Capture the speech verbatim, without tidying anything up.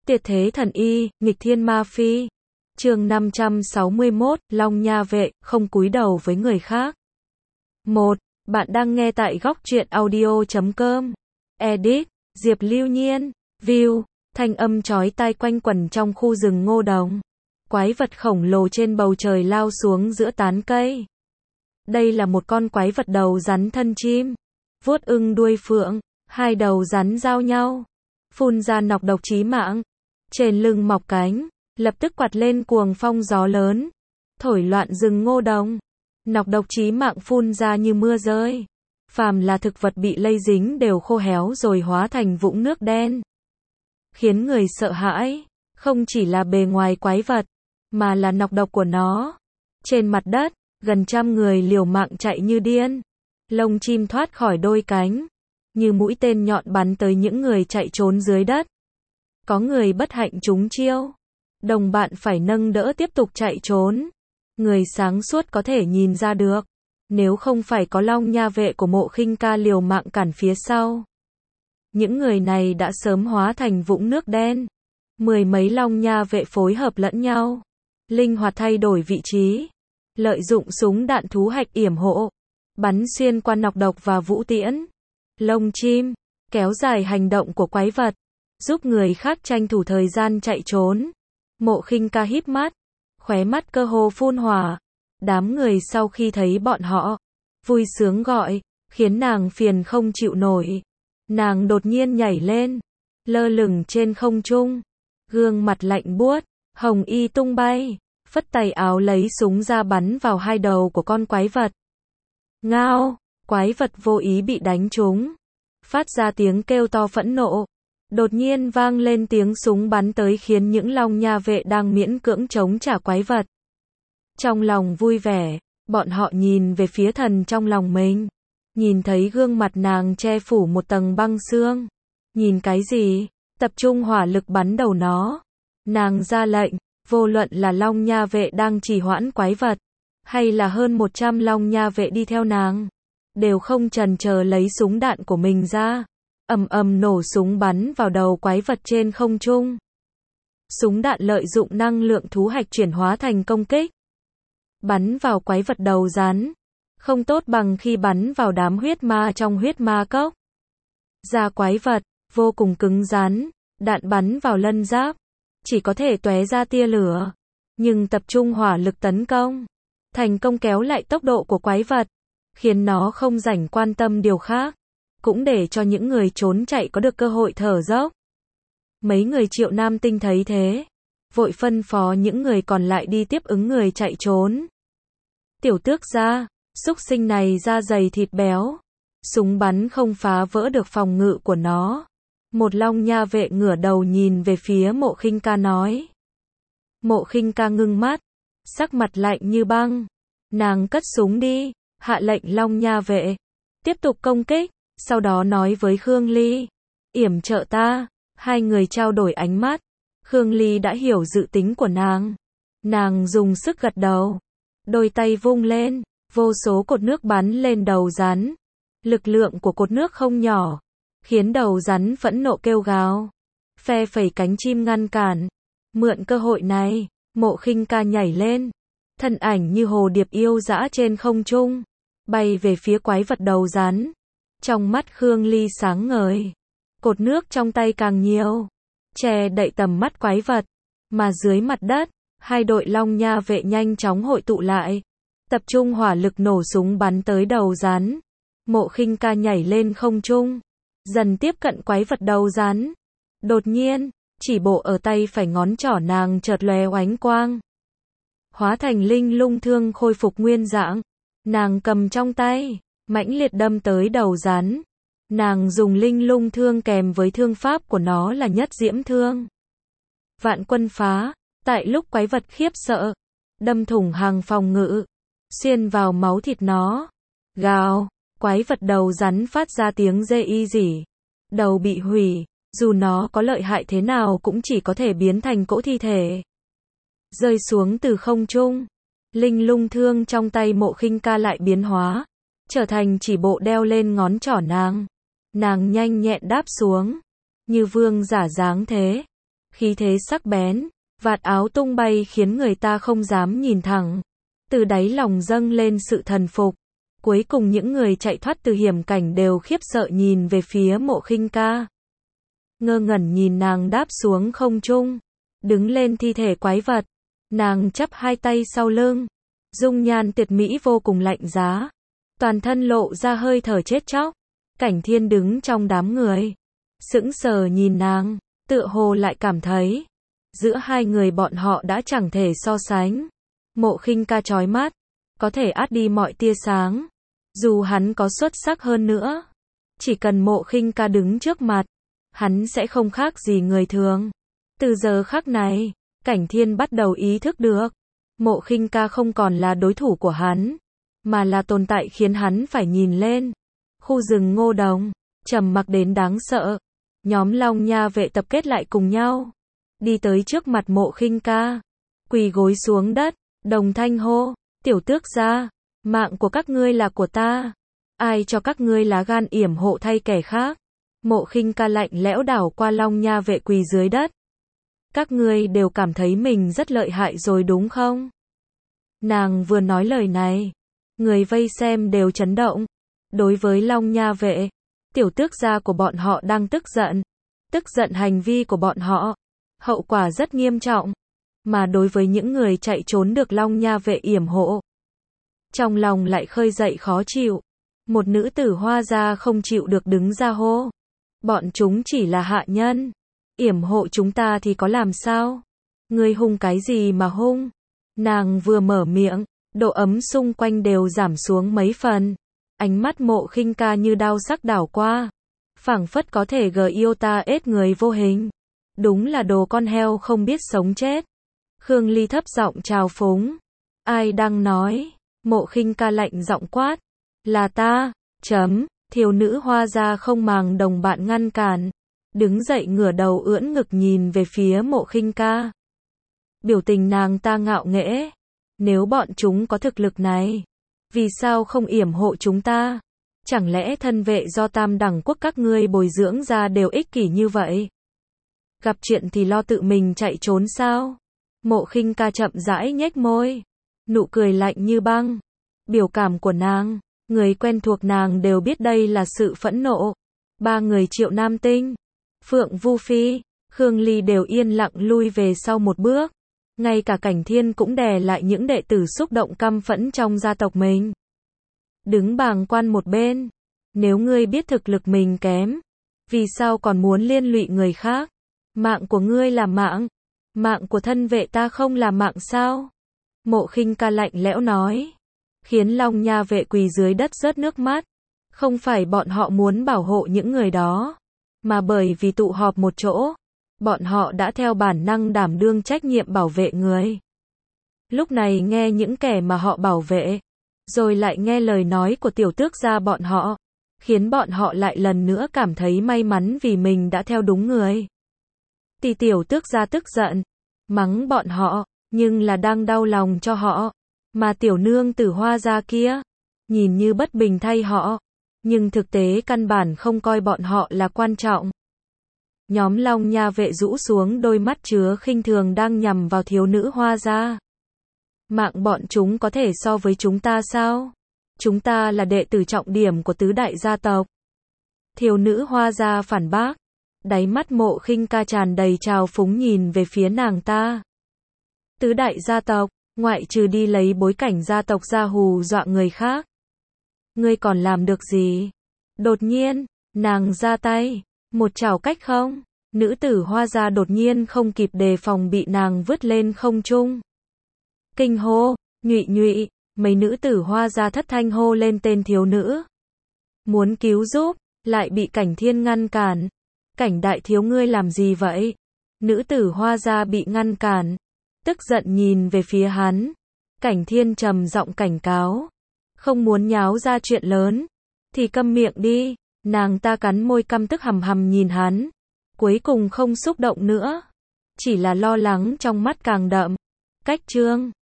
Tuyệt thế thần y, nghịch thiên ma phi. Chương năm trăm sáu mươi mốt, Long Nha vệ, không cúi đầu với người khác. một. Bạn đang nghe tại góc truyện audio chấm com. Edit, Diệp Lưu Nhiên. View, thanh âm chói tai quanh quẩn trong khu rừng ngô đồng. Quái vật khổng lồ trên bầu trời lao xuống giữa tán cây. Đây là một con quái vật đầu rắn thân chim, vuốt ưng đuôi phượng, hai đầu rắn giao nhau, phun ra nọc độc chí mạng. Trên lưng mọc cánh, lập tức quạt lên cuồng phong gió lớn, thổi loạn rừng ngô đồng. Nọc độc chí mạng phun ra như mưa rơi. Phàm là thực vật bị lây dính đều khô héo rồi hóa thành vũng nước đen. Khiến người sợ hãi, không chỉ là bề ngoài quái vật, mà là nọc độc của nó. Trên mặt đất, gần trăm người liều mạng chạy như điên. Lông chim thoát khỏi đôi cánh, như mũi tên nhọn bắn tới những người chạy trốn dưới đất. Có người bất hạnh trúng chiêu, đồng bạn phải nâng đỡ tiếp tục chạy trốn. Người sáng suốt có thể nhìn ra được, nếu không phải có Long Nha vệ của Mộ Khinh Ca liều mạng cản phía sau, những người này đã sớm hóa thành vũng nước đen. Mười mấy Long Nha vệ phối hợp lẫn nhau, linh hoạt thay đổi vị trí, lợi dụng súng đạn thú hạch yểm hộ, bắn xuyên qua nọc độc và vũ tiễn, lông chim, kéo dài hành động của quái vật, giúp người khác tranh thủ thời gian chạy trốn. Mộ Khinh Ca híp mắt, khóe mắt cơ hồ phun hỏa. Đám người sau khi thấy bọn họ, vui sướng gọi, khiến nàng phiền không chịu nổi. Nàng đột nhiên nhảy lên, lơ lửng trên không trung, gương mặt lạnh buốt, hồng y tung bay, phất tay áo lấy súng ra bắn vào hai đầu của con quái vật. Ngao, quái vật vô ý bị đánh trúng, phát ra tiếng kêu to phẫn nộ. Đột nhiên vang lên tiếng súng bắn tới khiến những Long Nha vệ đang miễn cưỡng chống trả quái vật. Trong lòng vui vẻ, bọn họ nhìn về phía thần trong lòng mình. Nhìn thấy gương mặt nàng che phủ một tầng băng xương. Nhìn cái gì? Tập trung hỏa lực bắn đầu nó. Nàng ra lệnh, vô luận là Long Nha vệ đang trì hoãn quái vật, hay là hơn một trăm Long Nha vệ đi theo nàng, đều không chần chờ lấy súng đạn của mình ra. Ầm ầm nổ súng bắn vào đầu quái vật trên không trung. Súng đạn lợi dụng năng lượng thú hạch chuyển hóa thành công kích, bắn vào quái vật đầu rắn, không tốt bằng khi bắn vào đám huyết ma trong huyết ma cốc. Da quái vật vô cùng cứng rắn, đạn bắn vào lân giáp chỉ có thể tóe ra tia lửa, nhưng tập trung hỏa lực tấn công, thành công kéo lại tốc độ của quái vật, khiến nó không rảnh quan tâm điều khác, cũng để cho những người trốn chạy có được cơ hội thở dốc. Mấy người Triệu Nam Tinh thấy thế, vội phân phó những người còn lại đi tiếp ứng người chạy trốn. Tiểu Tước gia, xúc sinh này da dày thịt béo, súng bắn không phá vỡ được phòng ngự của nó. Một Long Nha vệ ngửa đầu nhìn về phía Mộ Khinh Ca nói. Mộ Khinh Ca ngưng mắt, sắc mặt lạnh như băng. Nàng cất súng đi, hạ lệnh Long Nha vệ tiếp tục công kích, sau đó nói với Khương Ly, yểm trợ ta. Hai người trao đổi ánh mắt. Khương Ly đã hiểu dự tính của nàng. Nàng dùng sức gật đầu, đôi tay vung lên, vô số cột nước bắn lên đầu rắn. Lực lượng của cột nước không nhỏ, khiến đầu rắn phẫn nộ kêu gào, phe phẩy cánh chim ngăn cản. Mượn cơ hội này, Mộ Khinh Ca nhảy lên, thân ảnh như hồ điệp yêu dã trên không trung, bay về phía quái vật đầu rắn. Trong mắt Khương Ly sáng ngời, cột nước trong tay càng nhiều, che đậy tầm mắt quái vật. Mà dưới mặt đất, hai đội Long Nha vệ nhanh chóng hội tụ lại, tập trung hỏa lực nổ súng bắn tới đầu rắn. Mộ Khinh Ca nhảy lên không trung, dần tiếp cận quái vật đầu rắn. Đột nhiên, chỉ bộ ở tay phải ngón trỏ nàng chợt lóe oánh quang, hóa thành linh lung thương khôi phục nguyên dạng. Nàng cầm trong tay, mãnh liệt đâm tới đầu rắn. Nàng dùng linh lung thương kèm với thương pháp của nó là nhất diễm thương, vạn quân phá. Tại lúc quái vật khiếp sợ, đâm thủng hàng phòng ngự, xuyên vào máu thịt nó. Gào, quái vật đầu rắn phát ra tiếng rê y rỉ. Đầu bị hủy, dù nó có lợi hại thế nào cũng chỉ có thể biến thành cỗ thi thể, rơi xuống từ không trung. Linh lung thương trong tay Mộ Khinh Ca lại biến hóa, trở thành chỉ bộ đeo lên ngón trỏ nàng. Nàng nhanh nhẹn đáp xuống, như vương giả dáng thế, khí thế sắc bén, vạt áo tung bay khiến người ta không dám nhìn thẳng. Từ đáy lòng dâng lên sự thần phục. Cuối cùng những người chạy thoát từ hiểm cảnh đều khiếp sợ nhìn về phía Mộ Khinh Ca. Ngơ ngẩn nhìn nàng đáp xuống không trung, đứng lên thi thể quái vật. Nàng chắp hai tay sau lưng, dung nhan tuyệt mỹ vô cùng lạnh giá, toàn thân lộ ra hơi thở chết chóc. Cảnh Thiên đứng trong đám người, sững sờ nhìn nàng, tựa hồ lại cảm thấy giữa hai người bọn họ đã chẳng thể so sánh. Mộ Khinh Ca chói mắt, có thể át đi mọi tia sáng. Dù hắn có xuất sắc hơn nữa, chỉ cần Mộ Khinh Ca đứng trước mặt, hắn sẽ không khác gì người thường. Từ giờ khắc này, Cảnh Thiên bắt đầu ý thức được, Mộ Khinh Ca không còn là đối thủ của hắn, mà là tồn tại khiến hắn phải nhìn lên. Khu rừng Ngô Đồng, trầm mặc đến đáng sợ. Nhóm Long Nha vệ tập kết lại cùng nhau, đi tới trước mặt Mộ Khinh Ca, quỳ gối xuống đất, đồng thanh hô, tiểu tước gia, mạng của các ngươi là của ta. Ai cho các ngươi lá gan yểm hộ thay kẻ khác? Mộ Khinh Ca lạnh lẽo đảo qua Long Nha vệ quỳ dưới đất. Các ngươi đều cảm thấy mình rất lợi hại rồi đúng không? Nàng vừa nói lời này, người vây xem đều chấn động. Đối với Long Nha vệ, tiểu tước gia của bọn họ đang tức giận. Tức giận hành vi của bọn họ, hậu quả rất nghiêm trọng. Mà đối với những người chạy trốn được Long Nha vệ yểm hộ, trong lòng lại khơi dậy khó chịu. Một nữ tử Hoa gia không chịu được đứng ra hô, bọn chúng chỉ là hạ nhân, yểm hộ chúng ta thì có làm sao? Ngươi hung cái gì mà hung? Nàng vừa mở miệng, độ ấm xung quanh đều giảm xuống mấy phần. Ánh mắt Mộ Khinh Ca như đao sắc đảo qua, phảng phất có thể gờ yêu ta ết người vô hình. Đúng là đồ con heo không biết sống chết. Khương Ly thấp giọng trào phúng. Ai đang nói? Mộ Khinh Ca lạnh giọng quát. Là ta. Chấm. Thiếu nữ Hoa gia không màng đồng bạn ngăn cản, đứng dậy ngửa đầu ưỡn ngực nhìn về phía Mộ Khinh Ca. Biểu tình nàng ta ngạo nghễ. Nếu bọn chúng có thực lực này, vì sao không yểm hộ chúng ta? Chẳng lẽ thân vệ do Tam Đẳng quốc các ngươi bồi dưỡng ra đều ích kỷ như vậy? Gặp chuyện thì lo tự mình chạy trốn sao? Mộ Khinh Ca chậm rãi nhếch môi, nụ cười lạnh như băng. Biểu cảm của nàng, người quen thuộc nàng đều biết đây là sự phẫn nộ. Ba người Triệu Nam Tinh, Phượng Vu Phi, Khương Ly đều yên lặng lui về sau một bước. Ngay cả Cảnh Thiên cũng đè lại những đệ tử xúc động căm phẫn trong gia tộc mình. Đứng bàng quan một bên. Nếu ngươi biết thực lực mình kém, vì sao còn muốn liên lụy người khác? Mạng của ngươi là mạng, mạng của thân vệ ta không là mạng sao? Mộ Khinh Ca lạnh lẽo nói, khiến Long Nha vệ quỳ dưới đất rớt nước mắt. Không phải bọn họ muốn bảo hộ những người đó, mà bởi vì tụ họp một chỗ, bọn họ đã theo bản năng đảm đương trách nhiệm bảo vệ người. Lúc này nghe những kẻ mà họ bảo vệ, rồi lại nghe lời nói của tiểu tước gia bọn họ, khiến bọn họ lại lần nữa cảm thấy may mắn vì mình đã theo đúng người. Tỷ tiểu tước gia tức giận, mắng bọn họ, nhưng là đang đau lòng cho họ. Mà tiểu nương tử Hoa gia kia, nhìn như bất bình thay họ, nhưng thực tế căn bản không coi bọn họ là quan trọng. Nhóm Long Nha vệ rũ xuống đôi mắt chứa khinh thường đang nhằm vào thiếu nữ Hoa gia. Mạng bọn chúng có thể so với chúng ta sao? Chúng ta là đệ tử trọng điểm của tứ đại gia tộc. Thiếu nữ Hoa gia phản bác. Đáy mắt Mộ Khinh Ca tràn đầy trào phúng nhìn về phía nàng ta. Tứ đại gia tộc, ngoại trừ đi lấy bối cảnh gia tộc ra hù dọa người khác, ngươi còn làm được gì? Đột nhiên, nàng ra tay, một chảo cách không. Nữ tử Hoa gia đột nhiên không kịp đề phòng bị nàng vứt lên không trung. Kinh hô, nhụy nhụy, mấy nữ tử Hoa gia thất thanh hô lên tên thiếu nữ. Muốn cứu giúp, lại bị Cảnh Thiên ngăn cản. Cảnh đại thiếu ngươi làm gì vậy? Nữ tử Hoa gia bị ngăn cản, tức giận nhìn về phía hắn. Cảnh Thiên trầm giọng cảnh cáo. Không muốn nháo ra chuyện lớn, thì câm miệng đi. Nàng ta cắn môi căm tức hầm hầm nhìn hắn. Cuối cùng không xúc động nữa, chỉ là lo lắng trong mắt càng đậm. Cách chương